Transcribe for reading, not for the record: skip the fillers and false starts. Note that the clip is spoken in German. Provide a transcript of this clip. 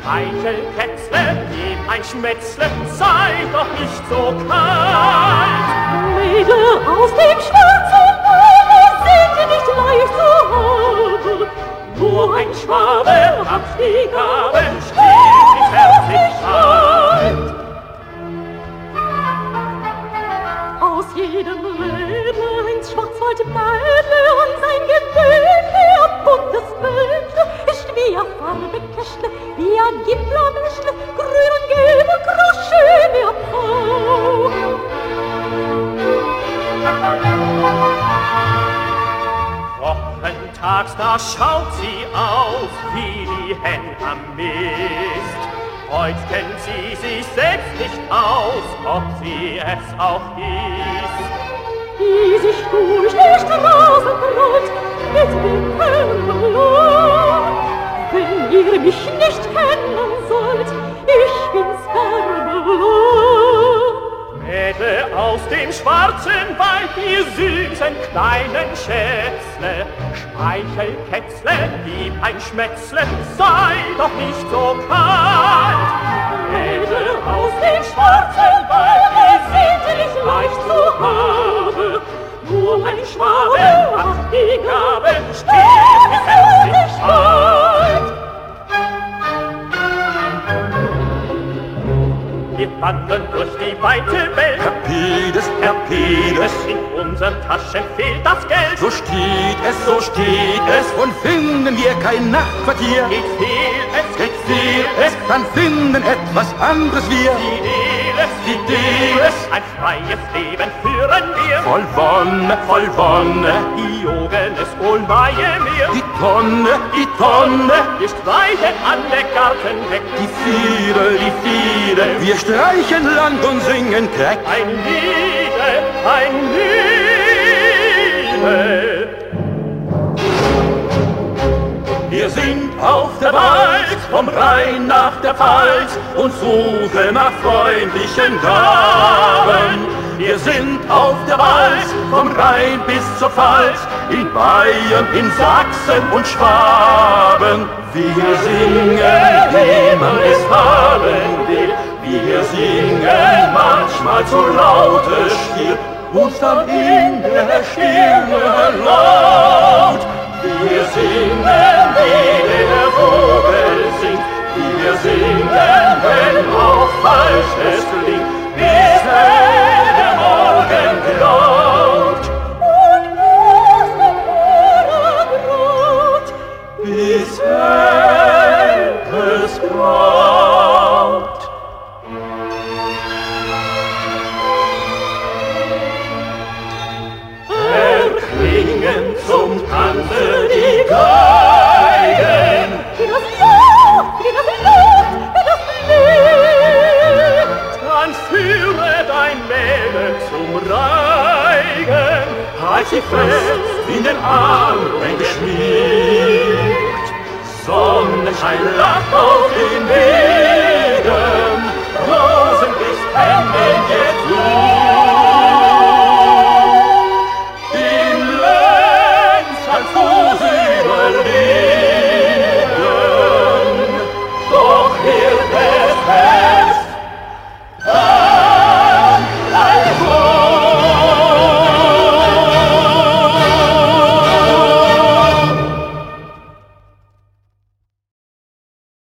Speichelkätzle, gib ein Schmätzle, sei doch nicht so kalt. Mädel aus dem schwarzen Wald, sind ihr nicht leicht zu haben. Nur ein Schwabe hat die Gabe, still ins Herz sich schalt. Aus jedem Lädle ein Schwarzwaldmädle und sein Gewöhnle, buntes Bildle, ist wie ein Farbekästle, wie ein Gipfelmäschle, grün und gelb und großschön wie ein Pfau. Wochentags, da schaut sie aus wie die Hen am Mist. Heut kennt sie sich selbst nicht aus, ob sie es auch ist. Die sich durch die Straße rollt, mit dem Perlenballon. Wenn ihr mich nicht kennen sollt, ich bin's Perlenballon. Mädel aus dem schwarzen Wald, ihr süßen kleinen Schätzle, Speichelkätzle, gib ein Schmätzle, sei doch nicht so kalt. Mädel aus dem schwarzen Wald, ihr seid nicht leicht zu haben, nur ein Schwabe hat die Gabe, still bis er sich schalt. Wir wandern durch die weite Welt. Herr Pides, in unseren Taschen fehlt das Geld. So steht es, und finden wir kein Nachtquartier. Geht viel es, Dann finden etwas anderes wir. Fideles, ein freies Leben führen wir. Voll Wonne, Diogenes unweihe mir. die Tonne, Wir streichen an der Gartenheck. die Fiedel, wir streichen Land und singen Kreck. Ein Lied. Wir sind auf der Wald, vom Rhein nach der Pfalz und suchen nach freundlichen Gaben. Wir sind auf der Wald, vom Rhein bis zur Pfalz, in Bayern, in Sachsen und Schwaben. Wir singen, wie man es haben will. Wir singen manchmal zu lautes Stier, uns dann in der Stille laut. Wir singen, wie der Vogel singt, wir singen, wenn auch falsch es klingt, bis hell der Morgen graut. Und aus dem Hörer graut, Bis hell es graut. Erklingen zum Tanze die Geigen. wie das Lob, wie das Lob, wie das Lied. Dann führe dein Mädel zum Reigen, halt sie fest in den Armen geschmiegt. Sonnenschein lacht auf den Weg.